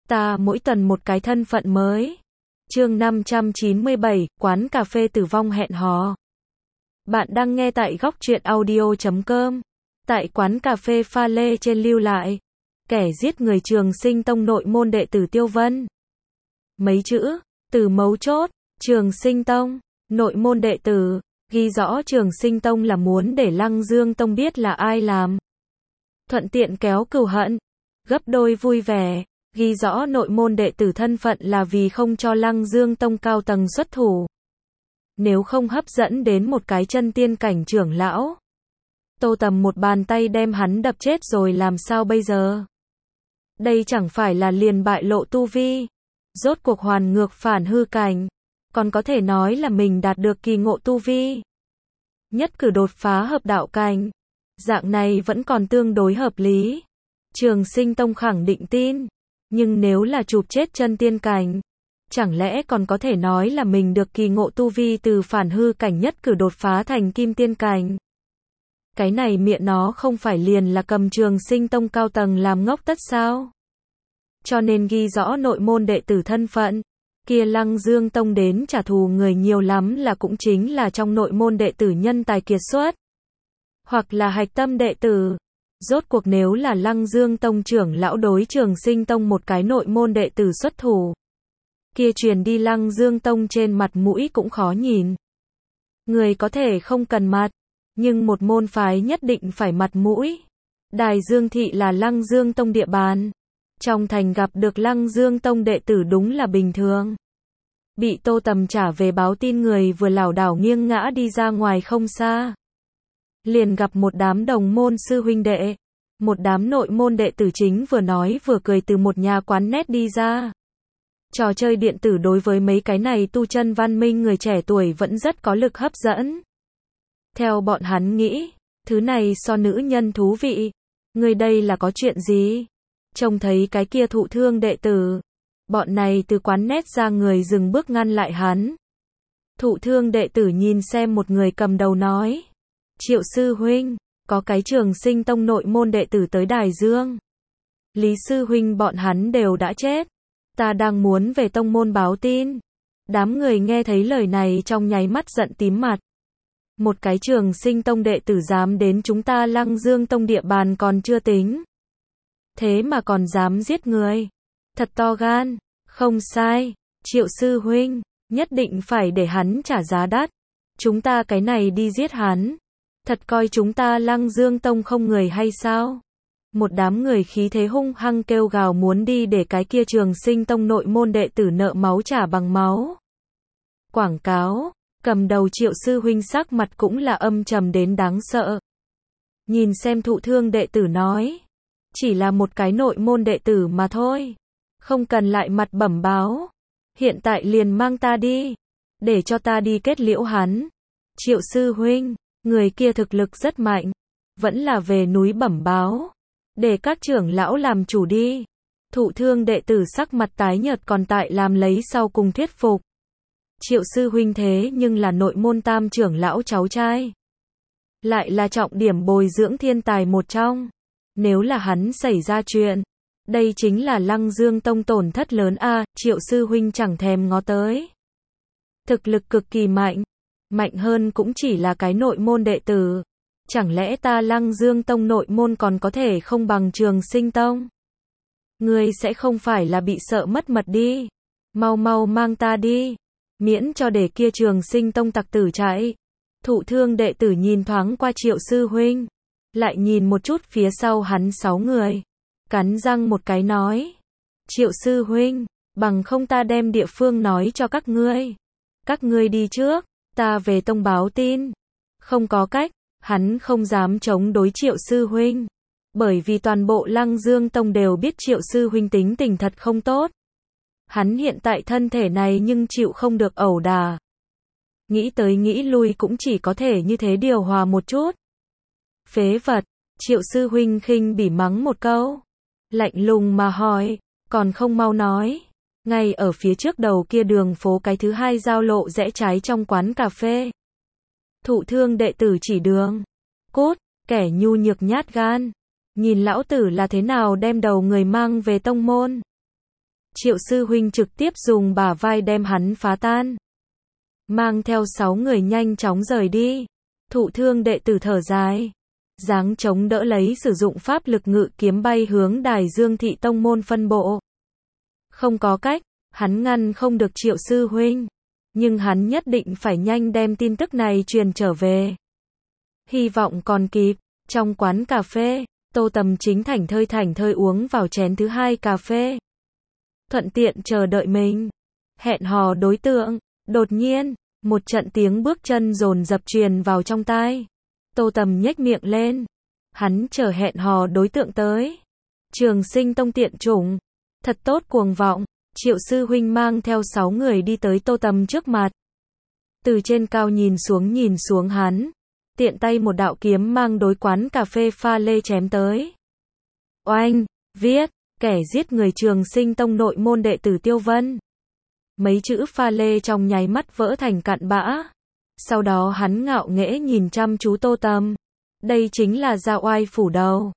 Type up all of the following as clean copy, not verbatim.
Ta mỗi tuần một cái thân phận mới. Chương 597, quán cà phê tử vong hẹn hò. Bạn đang nghe tại góc truyện audio.com. Tại quán cà phê pha lê trên lưu lại. Kẻ giết người Trường Sinh Tông nội môn đệ tử Tiêu Vân. Mấy chữ, từ mấu chốt, Trường Sinh Tông, nội môn đệ tử, ghi rõ Trường Sinh Tông là muốn để Lăng Dương Tông biết là ai làm. Thuận tiện kéo cừu hận, gấp đôi vui vẻ. Ghi rõ nội môn đệ tử thân phận là vì không cho Lăng Dương Tông cao tầng xuất thủ. Nếu không hấp dẫn đến một cái chân tiên cảnh trưởng lão, Tô Tầm một bàn tay đem hắn đập chết rồi làm sao bây giờ? Đây chẳng phải là liền bại lộ tu vi, rốt cuộc hoàn ngược phản hư cảnh, còn có thể nói là mình đạt được kỳ ngộ tu vi. Nhất cử đột phá hợp đạo cảnh, dạng này vẫn còn tương đối hợp lý. Trường Sinh Tông khẳng định tin. Nhưng nếu là chụp chết chân tiên cảnh, chẳng lẽ còn có thể nói là mình được kỳ ngộ tu vi từ phản hư cảnh nhất cử đột phá thành kim tiên cảnh? Cái này miệng nó không phải liền là cầm Trường Sinh Tông cao tầng làm ngốc tất sao? Cho nên ghi rõ nội môn đệ tử thân phận, kia Lăng Dương Tông đến trả thù người nhiều lắm là cũng chính là trong nội môn đệ tử nhân tài kiệt xuất, hoặc là hạch tâm đệ tử. Rốt cuộc nếu là Lăng Dương Tông trưởng lão đối Trường Sinh Tông một cái nội môn đệ tử xuất thủ, kia truyền đi Lăng Dương Tông trên mặt mũi cũng khó nhìn. Người có thể không cần mặt, nhưng một môn phái nhất định phải mặt mũi. Đài Dương Thị là Lăng Dương Tông địa bàn. Trong thành gặp được Lăng Dương Tông đệ tử đúng là bình thường. Bị Tô Tầm trả về báo tin người vừa lảo đảo nghiêng ngã đi ra ngoài không xa. Liền gặp một đám đồng môn sư huynh đệ, một đám nội môn đệ tử chính vừa nói vừa cười từ một nhà quán net đi ra. Trò chơi điện tử đối với mấy cái này tu chân văn minh người trẻ tuổi vẫn rất có lực hấp dẫn. Theo bọn hắn nghĩ, thứ này so nữ nhân thú vị. Người đây là có chuyện gì? Trông thấy cái kia thụ thương đệ tử, bọn này từ quán net ra người dừng bước ngăn lại hắn. Thụ thương đệ tử nhìn xem một người cầm đầu nói: Triệu sư huynh, có cái Trường Sinh Tông nội môn đệ tử tới Đài Dương. Lý sư huynh bọn hắn đều đã chết. Ta đang muốn về tông môn báo tin. Đám người nghe thấy lời này trong nháy mắt giận tím mặt. Một cái Trường Sinh Tông đệ tử dám đến chúng ta Lăng Dương Tông địa bàn còn chưa tính. Thế mà còn dám giết người. Thật to gan. Không sai. Triệu sư huynh, nhất định phải để hắn trả giá đắt. Chúng ta cái này đi giết hắn. Thật coi chúng ta Lăng Dương Tông không người hay sao? Một đám người khí thế hung hăng kêu gào muốn đi để cái kia Trường Sinh Tông nội môn đệ tử nợ máu trả bằng máu. Quảng cáo, cầm đầu Triệu sư huynh sắc mặt cũng là âm trầm đến đáng sợ. Nhìn xem thụ thương đệ tử nói, chỉ là một cái nội môn đệ tử mà thôi, không cần lại mặt bẩm báo. Hiện tại liền mang ta đi, để cho ta đi kết liễu hắn. Triệu sư huynh, người kia thực lực rất mạnh, vẫn là về núi bẩm báo, để các trưởng lão làm chủ đi. Thụ thương đệ tử sắc mặt tái nhợt còn tại làm lấy sau cùng thuyết phục. Triệu sư huynh thế nhưng là nội môn tam trưởng lão cháu trai, lại là trọng điểm bồi dưỡng thiên tài một trong. Nếu là hắn xảy ra chuyện, đây chính là Lăng Dương Tông tổn thất lớn a. Triệu sư huynh chẳng thèm ngó tới. Thực lực cực kỳ mạnh. Mạnh hơn cũng chỉ là cái nội môn đệ tử. Chẳng lẽ ta Lăng Dương Tông nội môn còn có thể không bằng Trường Sinh Tông? Ngươi sẽ không phải là bị sợ mất mật đi. Mau mau mang ta đi, miễn cho để kia Trường Sinh Tông tặc tử chạy. Thụ thương đệ tử nhìn thoáng qua Triệu sư huynh, lại nhìn một chút phía sau hắn 6 người, cắn răng một cái nói: Triệu sư huynh, bằng không ta đem địa phương nói cho các ngươi. Các ngươi đi trước, ta về tông báo tin. Không có cách, hắn không dám chống đối Triệu sư huynh, bởi vì toàn bộ Lăng Dương Tông đều biết Triệu sư huynh tính tình thật không tốt. Hắn hiện tại thân thể này nhưng chịu không được ẩu đả. Nghĩ tới nghĩ lui cũng chỉ có thể như thế điều hòa một chút. Phế vật, Triệu sư huynh khinh bỉ mắng một câu, lạnh lùng mà hỏi, còn không mau nói. Ngay ở phía trước đầu kia đường phố cái thứ hai giao lộ rẽ trái trong quán cà phê. Thụ thương đệ tử chỉ đường. Cút, kẻ nhu nhược nhát gan. Nhìn lão tử là thế nào đem đầu người mang về tông môn. Triệu sư huynh trực tiếp dùng bả vai đem hắn phá tan. Mang theo 6 người nhanh chóng rời đi. Thụ thương đệ tử thở dài. Giáng chống đỡ lấy sử dụng pháp lực ngự kiếm bay hướng Đài Dương Thị tông môn phân bộ. Không có cách, hắn ngăn không được Triệu sư huynh. Nhưng hắn nhất định phải nhanh đem tin tức này truyền trở về. Hy vọng còn kịp. Trong quán cà phê, Tô Tầm chính thảnh thơi uống vào chén thứ 2 cà phê. Thuận tiện chờ đợi mình. Hẹn hò đối tượng. Đột nhiên, một trận tiếng bước chân dồn dập truyền vào trong tai. Tô Tầm nhếch miệng lên. Hắn chờ hẹn hò đối tượng tới. Trường Sinh Tông tiện chủng. Thật tốt cuồng vọng. Triệu sư huynh mang theo 6 người đi tới Tô Tầm trước mặt. Từ trên cao nhìn xuống hắn. Tiện tay một đạo kiếm mang đối quán cà phê pha lê chém tới. Oanh, viết, kẻ giết người Trường Sinh Tông nội môn đệ tử Tiêu Vân. Mấy chữ pha lê trong nháy mắt vỡ thành cặn bã. Sau đó hắn ngạo nghễ nhìn chăm chú Tô Tầm. Đây chính là Gia Oai phủ đầu.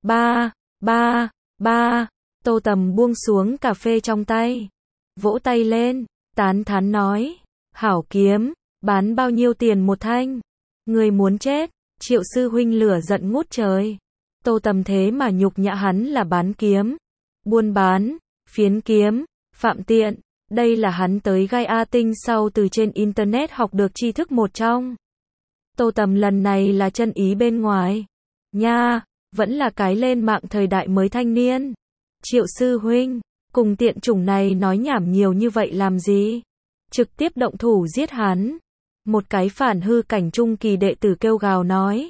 Ba. Tô Tầm buông xuống cà phê trong tay. Vỗ tay lên, tán thán nói. Hảo kiếm, bán bao nhiêu tiền một thanh? Người muốn chết. Triệu sư huynh lửa giận ngút trời. Tô Tầm thế mà nhục nhã hắn là bán kiếm. Buôn bán, phiến kiếm, phạm tiện. Đây là hắn tới gai A Tinh sau từ trên internet học được tri thức một trong. Tô Tầm lần này là chân ý bên ngoài. Nha, vẫn là cái lên mạng thời đại mới thanh niên. Triệu sư huynh, cùng tiện chủng này nói nhảm nhiều như vậy làm gì? Trực tiếp động thủ giết hắn. Một cái phản hư cảnh trung kỳ đệ tử kêu gào nói.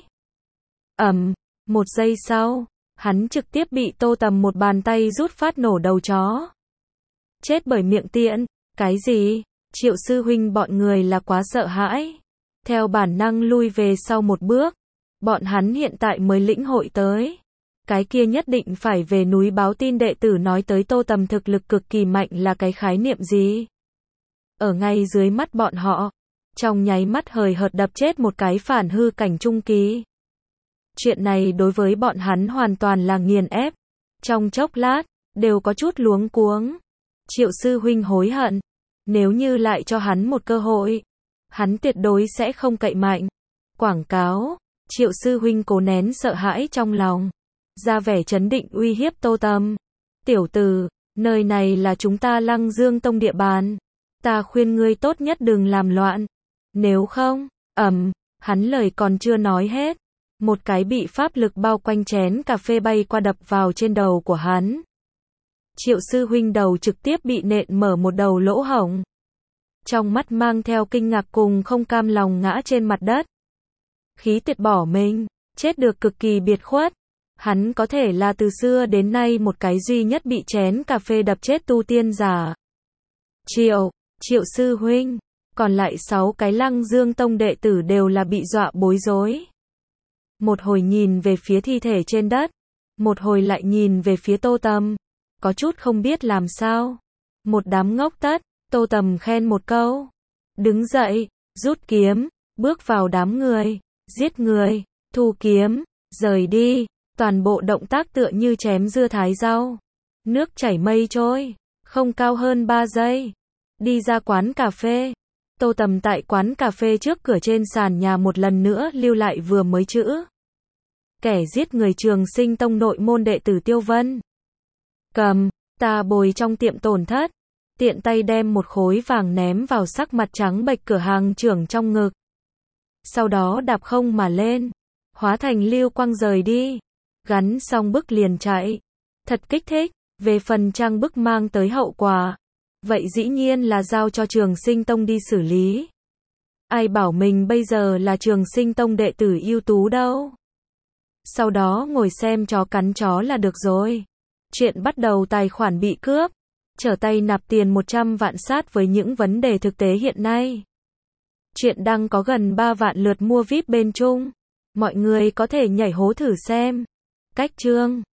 Một giây sau, hắn trực tiếp bị Tô Tầm một bàn tay rút phát nổ đầu chó. Chết bởi miệng tiện. Cái gì? Triệu sư huynh bọn người là quá sợ hãi. Theo bản năng lui về sau một bước. Bọn hắn hiện tại mới lĩnh hội tới. Cái kia nhất định phải về núi báo tin đệ tử nói tới Tô Tầm thực lực cực kỳ mạnh là cái khái niệm gì? Ở ngay dưới mắt bọn họ, trong nháy mắt hời hợt đập chết một cái phản hư cảnh trung kỳ. Chuyện này đối với bọn hắn hoàn toàn là nghiền ép. Trong chốc lát, đều có chút luống cuống. Triệu sư huynh hối hận. Nếu như lại cho hắn một cơ hội, hắn tuyệt đối sẽ không cậy mạnh. Quảng cáo. Triệu sư huynh cố nén sợ hãi trong lòng. Ra vẻ trấn định uy hiếp Tô Tầm. Tiểu tử, nơi này là chúng ta Lăng Dương Tông địa bàn. Ta khuyên ngươi tốt nhất đừng làm loạn. Nếu không, hắn lời còn chưa nói hết. Một cái bị pháp lực bao quanh chén cà phê bay qua đập vào trên đầu của hắn. Triệu sư huynh đầu trực tiếp bị nện mở một đầu lỗ hổng. Trong mắt mang theo kinh ngạc cùng không cam lòng ngã trên mặt đất. Khí tuyệt bỏ mình, chết được cực kỳ biệt khuất. Hắn có thể là từ xưa đến nay một cái duy nhất bị chén cà phê đập chết tu tiên giả. Triệu sư huynh, còn lại 6 cái Lăng Dương Tông đệ tử đều là bị dọa bối rối. Một hồi nhìn về phía thi thể trên đất, một hồi lại nhìn về phía Tô Tầm, có chút không biết làm sao. Một đám ngốc tất, Tô Tầm khen một câu. Đứng dậy, rút kiếm, bước vào đám người, giết người, thu kiếm, rời đi. Toàn bộ động tác tựa như chém dưa thái rau. Nước chảy mây trôi, không cao hơn 3 giây. Đi ra quán cà phê. Tô Tầm tại quán cà phê trước cửa trên sàn nhà một lần nữa lưu lại vừa mới chữ. Kẻ giết người Trường Sinh Tông nội môn đệ tử Tiêu Vân. Cầm, ta bồi trong tiệm tổn thất. Tiện tay đem một khối vàng ném vào sắc mặt trắng bệch cửa hàng trưởng trong ngực. Sau đó đạp không mà lên. Hóa thành lưu quang rời đi. Gắn xong bức liền chạy. Thật kích thích. Về phần trang bức mang tới hậu quả, vậy dĩ nhiên là giao cho Trường Sinh Tông đi xử lý. Ai bảo mình bây giờ là Trường Sinh Tông đệ tử ưu tú đâu. Sau đó ngồi xem chó cắn chó là được rồi. Chuyện bắt đầu tài khoản bị cướp. Trở tay nạp tiền 100 vạn sát với những vấn đề thực tế hiện nay. Chuyện đang có gần 3 vạn lượt mua VIP bên Trung. Mọi người có thể nhảy hố thử xem. Cách chương